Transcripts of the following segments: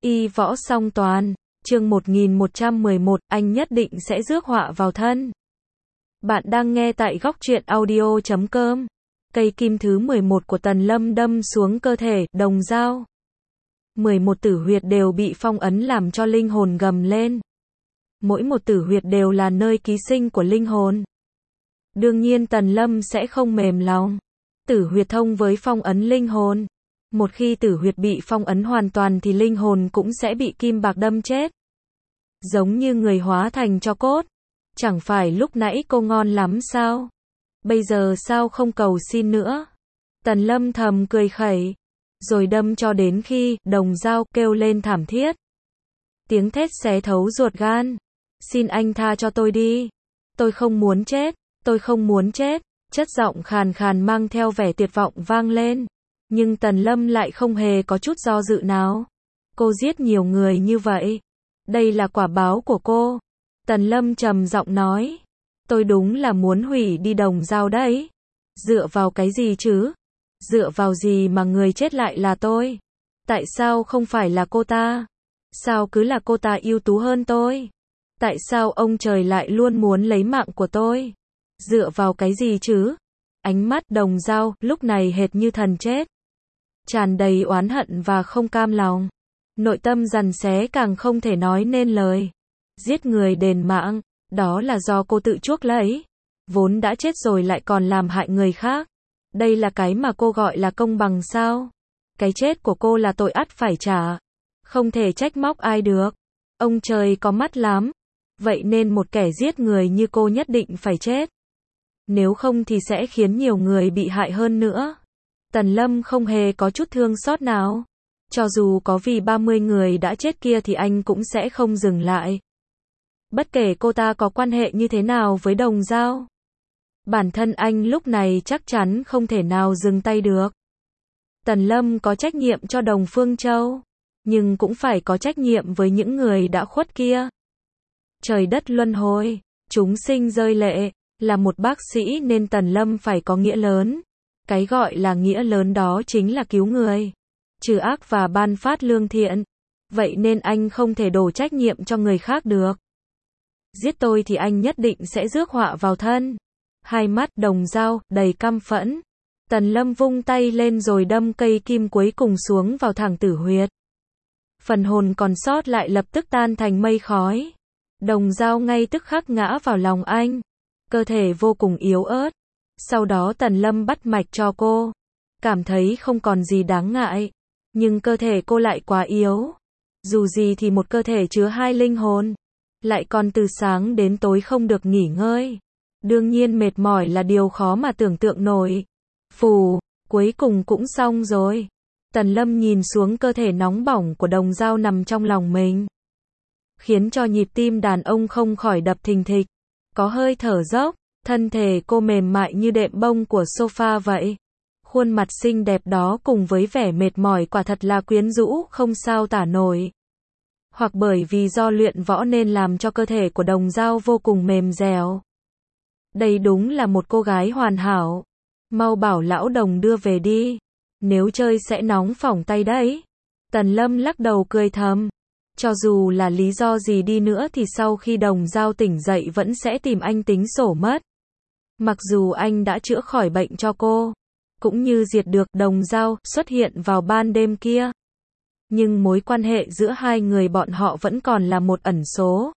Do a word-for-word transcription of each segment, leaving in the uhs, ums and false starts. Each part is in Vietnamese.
Y võ song toàn, chương một nghìn một trăm mười một, anh nhất định sẽ rước họa vào thân. Bạn đang nghe tại góc truyện audio chấm com. Cây kim thứ mười một của Tần Lâm đâm xuống cơ thể, đồng dao. mười một tử huyệt đều bị phong ấn làm cho linh hồn gầm lên. Mỗi một tử huyệt đều là nơi ký sinh của linh hồn. Đương nhiên Tần Lâm sẽ không mềm lòng. Tử huyệt thông với phong ấn linh hồn. Một khi tử huyệt bị phong ấn hoàn toàn thì linh hồn cũng sẽ bị kim bạc đâm chết. Giống như người hóa thành tro cốt. Chẳng phải lúc nãy cô ngon lắm sao? Bây giờ sao không cầu xin nữa? Tần Lâm thầm cười khẩy. Rồi đâm cho đến khi đồng dao kêu lên thảm thiết. Tiếng thét xé thấu ruột gan. Xin anh tha cho tôi đi. Tôi không muốn chết. Tôi không muốn chết. Chất giọng khàn khàn mang theo vẻ tuyệt vọng vang lên. Nhưng Tần Lâm lại không hề có chút do dự nào. Cô giết nhiều người như vậy. Đây là quả báo của cô. Tần Lâm trầm giọng nói. Tôi đúng là muốn hủy đi đồng dao đấy. Dựa vào cái gì chứ? Dựa vào gì mà người chết lại là tôi? Tại sao không phải là cô ta? Sao cứ là cô ta ưu tú hơn tôi? Tại sao ông trời lại luôn muốn lấy mạng của tôi? Dựa vào cái gì chứ? Ánh mắt đồng dao lúc này hệt như thần chết. Tràn đầy oán hận và không cam lòng. Nội tâm giằng xé càng không thể nói nên lời. Giết người đền mạng, đó là do cô tự chuốc lấy. Vốn đã chết rồi lại còn làm hại người khác. Đây là cái mà cô gọi là công bằng sao? Cái chết của cô là tội ắt phải trả. Không thể trách móc ai được. Ông trời có mắt lắm. Vậy nên một kẻ giết người như cô nhất định phải chết. Nếu không thì sẽ khiến nhiều người bị hại hơn nữa. Tần Lâm không hề có chút thương xót nào. Cho dù có vì ba mươi người đã chết kia thì anh cũng sẽ không dừng lại. Bất kể cô ta có quan hệ như thế nào với đồng dao. Bản thân anh lúc này chắc chắn không thể nào dừng tay được. Tần Lâm có trách nhiệm cho Đồng Phương Châu. Nhưng cũng phải có trách nhiệm với những người đã khuất kia. Trời đất luân hồi, chúng sinh rơi lệ. Là một bác sĩ nên Tần Lâm phải có nghĩa lớn. Cái gọi là nghĩa lớn đó chính là cứu người. Trừ ác và ban phát lương thiện. Vậy nên anh không thể đổ trách nhiệm cho người khác được. Giết tôi thì anh nhất định sẽ rước họa vào thân. Hai mắt đồng dao đầy căm phẫn. Tần Lâm vung tay lên rồi đâm cây kim cuối cùng xuống vào thẳng tử huyệt. Phần hồn còn sót lại lập tức tan thành mây khói. Đồng dao ngay tức khắc ngã vào lòng anh. Cơ thể vô cùng yếu ớt. Sau đó Tần Lâm bắt mạch cho cô. Cảm thấy không còn gì đáng ngại. Nhưng cơ thể cô lại quá yếu. Dù gì thì một cơ thể chứa hai linh hồn. Lại còn từ sáng đến tối không được nghỉ ngơi. Đương nhiên mệt mỏi là điều khó mà tưởng tượng nổi. Phù, cuối cùng cũng xong rồi. Tần Lâm nhìn xuống cơ thể nóng bỏng của đồng dao nằm trong lòng mình. Khiến cho nhịp tim đàn ông không khỏi đập thình thịch. Có hơi thở dốc. Thân thể cô mềm mại như đệm bông của sofa vậy. Khuôn mặt xinh đẹp đó cùng với vẻ mệt mỏi quả thật là quyến rũ không sao tả nổi. Hoặc bởi vì do luyện võ nên làm cho cơ thể của đồng dao vô cùng mềm dẻo. Đây đúng là một cô gái hoàn hảo. Mau bảo lão đồng đưa về đi. Nếu chơi sẽ nóng phỏng tay đấy. Tần Lâm lắc đầu cười thầm. Cho dù là lý do gì đi nữa thì sau khi đồng dao tỉnh dậy vẫn sẽ tìm anh tính sổ mất. Mặc dù anh đã chữa khỏi bệnh cho cô. Cũng như diệt được đồng dao xuất hiện vào ban đêm kia. Nhưng mối quan hệ giữa hai người bọn họ vẫn còn là một ẩn số.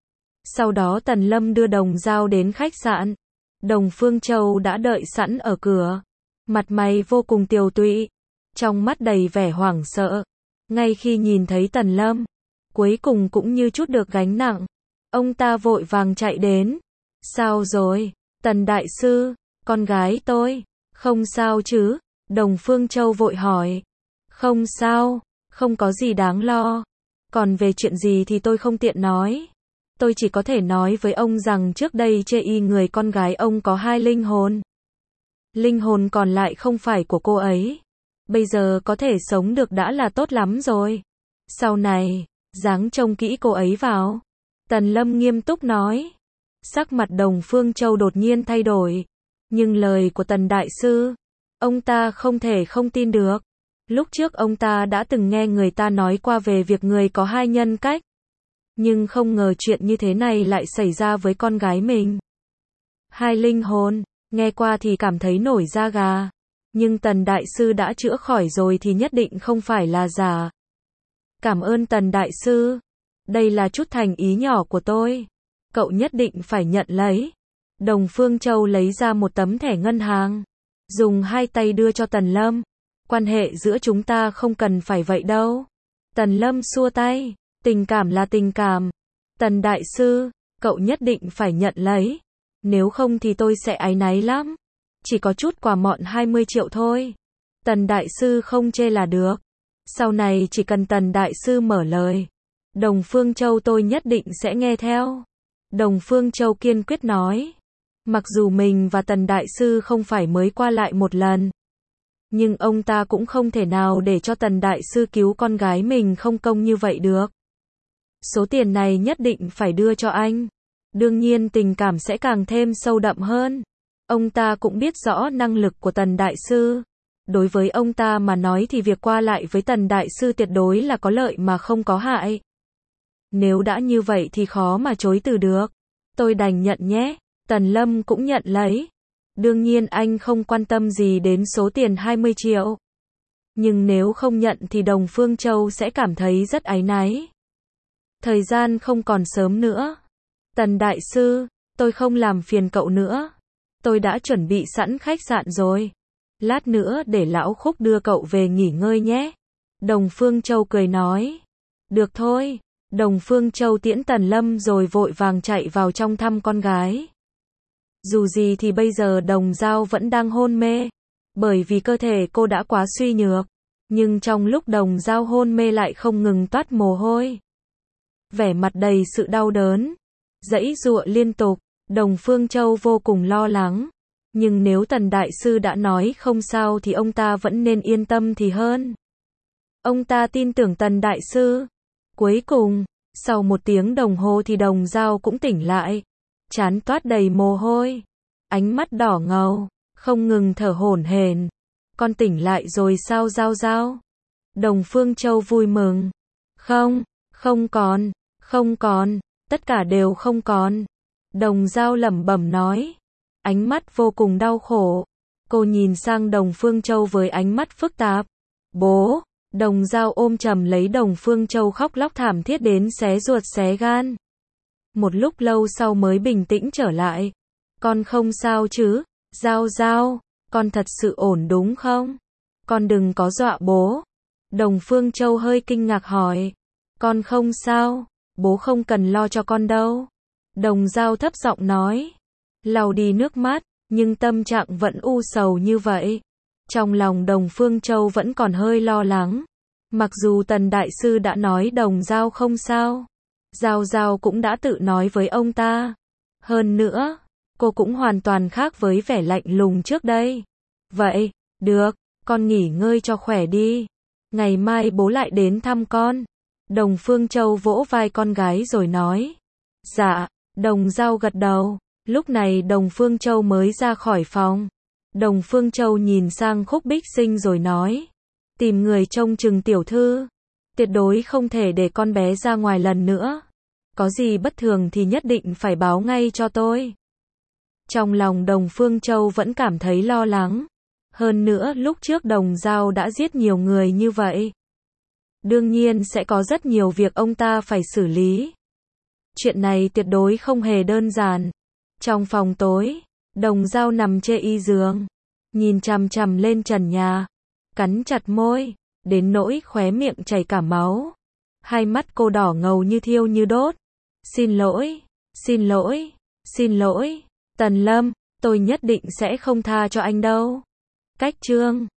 Sau đó Tần Lâm đưa đồng dao đến khách sạn. Đồng Phương Châu đã đợi sẵn ở cửa. Mặt mày vô cùng tiều tụy. Trong mắt đầy vẻ hoảng sợ. Ngay khi nhìn thấy Tần Lâm. Cuối cùng cũng như chút được gánh nặng. Ông ta vội vàng chạy đến. Sao rồi? Tần đại sư, con gái tôi. Không sao chứ? Đồng Phương Châu vội hỏi. Không sao, không có gì đáng lo. Còn về chuyện gì thì tôi không tiện nói. Tôi chỉ có thể nói với ông rằng trước đây chê y người con gái ông có hai linh hồn. Linh hồn còn lại không phải của cô ấy. Bây giờ có thể sống được đã là tốt lắm rồi. Sau này, ráng trông kỹ cô ấy vào. Tần Lâm nghiêm túc nói. Sắc mặt Đồng Phương Châu đột nhiên thay đổi. Nhưng lời của Tần đại sư, ông ta không thể không tin được. Lúc trước ông ta đã từng nghe người ta nói qua về việc người có hai nhân cách. Nhưng không ngờ chuyện như thế này lại xảy ra với con gái mình. Hai linh hồn, nghe qua thì cảm thấy nổi da gà. Nhưng Tần Đại Sư đã chữa khỏi rồi thì nhất định không phải là giả. Cảm ơn Tần Đại Sư. Đây là chút thành ý nhỏ của tôi. Cậu nhất định phải nhận lấy. Đồng Phương Châu lấy ra một tấm thẻ ngân hàng. Dùng hai tay đưa cho Tần Lâm. Quan hệ giữa chúng ta không cần phải vậy đâu. Tần Lâm xua tay. Tình cảm là tình cảm. Tần Đại Sư, cậu nhất định phải nhận lấy. Nếu không thì tôi sẽ áy náy lắm. Chỉ có chút quà mọn hai mươi triệu thôi. Tần Đại Sư không chê là được. Sau này chỉ cần Tần Đại Sư mở lời. Đồng Phương Châu tôi nhất định sẽ nghe theo. Đồng Phương Châu kiên quyết nói. Mặc dù mình và Tần Đại Sư không phải mới qua lại một lần. Nhưng ông ta cũng không thể nào để cho Tần Đại Sư cứu con gái mình không công như vậy được. Số tiền này nhất định phải đưa cho anh. Đương nhiên tình cảm sẽ càng thêm sâu đậm hơn. Ông ta cũng biết rõ năng lực của Tần Đại Sư. Đối với ông ta mà nói thì việc qua lại với Tần Đại Sư tuyệt đối là có lợi mà không có hại. Nếu đã như vậy thì khó mà chối từ được. Tôi đành nhận nhé. Tần Lâm cũng nhận lấy. Đương nhiên anh không quan tâm gì đến số tiền hai mươi triệu. Nhưng nếu không nhận thì Đồng Phương Châu sẽ cảm thấy rất áy náy. Thời gian không còn sớm nữa. Tần Đại Sư, tôi không làm phiền cậu nữa. Tôi đã chuẩn bị sẵn khách sạn rồi. Lát nữa để lão Khúc đưa cậu về nghỉ ngơi nhé. Đồng Phương Châu cười nói. Được thôi. Đồng Phương Châu tiễn Tần Lâm rồi vội vàng chạy vào trong thăm con gái. Dù gì thì bây giờ Đồng Dao vẫn đang hôn mê. Bởi vì cơ thể cô đã quá suy nhược. Nhưng trong lúc Đồng Dao hôn mê lại không ngừng toát mồ hôi. Vẻ mặt đầy sự đau đớn. Giãy giụa liên tục. Đồng Phương Châu vô cùng lo lắng. Nhưng nếu Tần Đại Sư đã nói không sao thì ông ta vẫn nên yên tâm thì hơn. Ông ta tin tưởng Tần Đại Sư. Cuối cùng, sau một tiếng đồng hồ thì Đồng Dao cũng tỉnh lại. Trán toát đầy mồ hôi. Ánh mắt đỏ ngầu, không ngừng thở hổn hển. Con tỉnh lại rồi sao Dao Dao? Đồng Phương Châu vui mừng. Không, không còn, không còn, tất cả đều không còn. Đồng Dao lẩm bẩm nói. Ánh mắt vô cùng đau khổ. Cô nhìn sang Đồng Phương Châu với ánh mắt phức tạp. Bố! Đồng Dao ôm chầm lấy Đồng Phương Châu khóc lóc thảm thiết đến xé ruột xé gan. Một lúc lâu sau mới bình tĩnh trở lại. Con không sao chứ? Dao Dao, con thật sự ổn đúng không? Con đừng có dọa bố. Đồng Phương Châu hơi kinh ngạc hỏi. Con không sao, bố không cần lo cho con đâu. Đồng Dao thấp giọng nói. Lau đi nước mắt, nhưng tâm trạng vẫn u sầu như vậy. Trong lòng Đồng Phương Châu vẫn còn hơi lo lắng. Mặc dù Tần Đại Sư đã nói Đồng Dao không sao. Dao Dao cũng đã tự nói với ông ta. Hơn nữa, cô cũng hoàn toàn khác với vẻ lạnh lùng trước đây. Vậy, được, con nghỉ ngơi cho khỏe đi. Ngày mai bố lại đến thăm con. Đồng Phương Châu vỗ vai con gái rồi nói. Dạ, Đồng Dao gật đầu. Lúc này Đồng Phương Châu mới ra khỏi phòng. Đồng Phương Châu nhìn sang Khúc Bích Sinh rồi nói. Tìm người trông chừng tiểu thư. Tuyệt đối không thể để con bé ra ngoài lần nữa. Có gì bất thường thì nhất định phải báo ngay cho tôi. Trong lòng Đồng Phương Châu vẫn cảm thấy lo lắng. Hơn nữa lúc trước Đồng Dao đã giết nhiều người như vậy. Đương nhiên sẽ có rất nhiều việc ông ta phải xử lý. Chuyện này tuyệt đối không hề đơn giản. Trong phòng tối, Đồng Dao nằm trên y giường, nhìn chằm chằm lên trần nhà, cắn chặt môi, đến nỗi khóe miệng chảy cả máu. Hai mắt cô đỏ ngầu như thiêu như đốt. Xin lỗi, xin lỗi, xin lỗi, Tần Lâm, tôi nhất định sẽ không tha cho anh đâu. Cách chương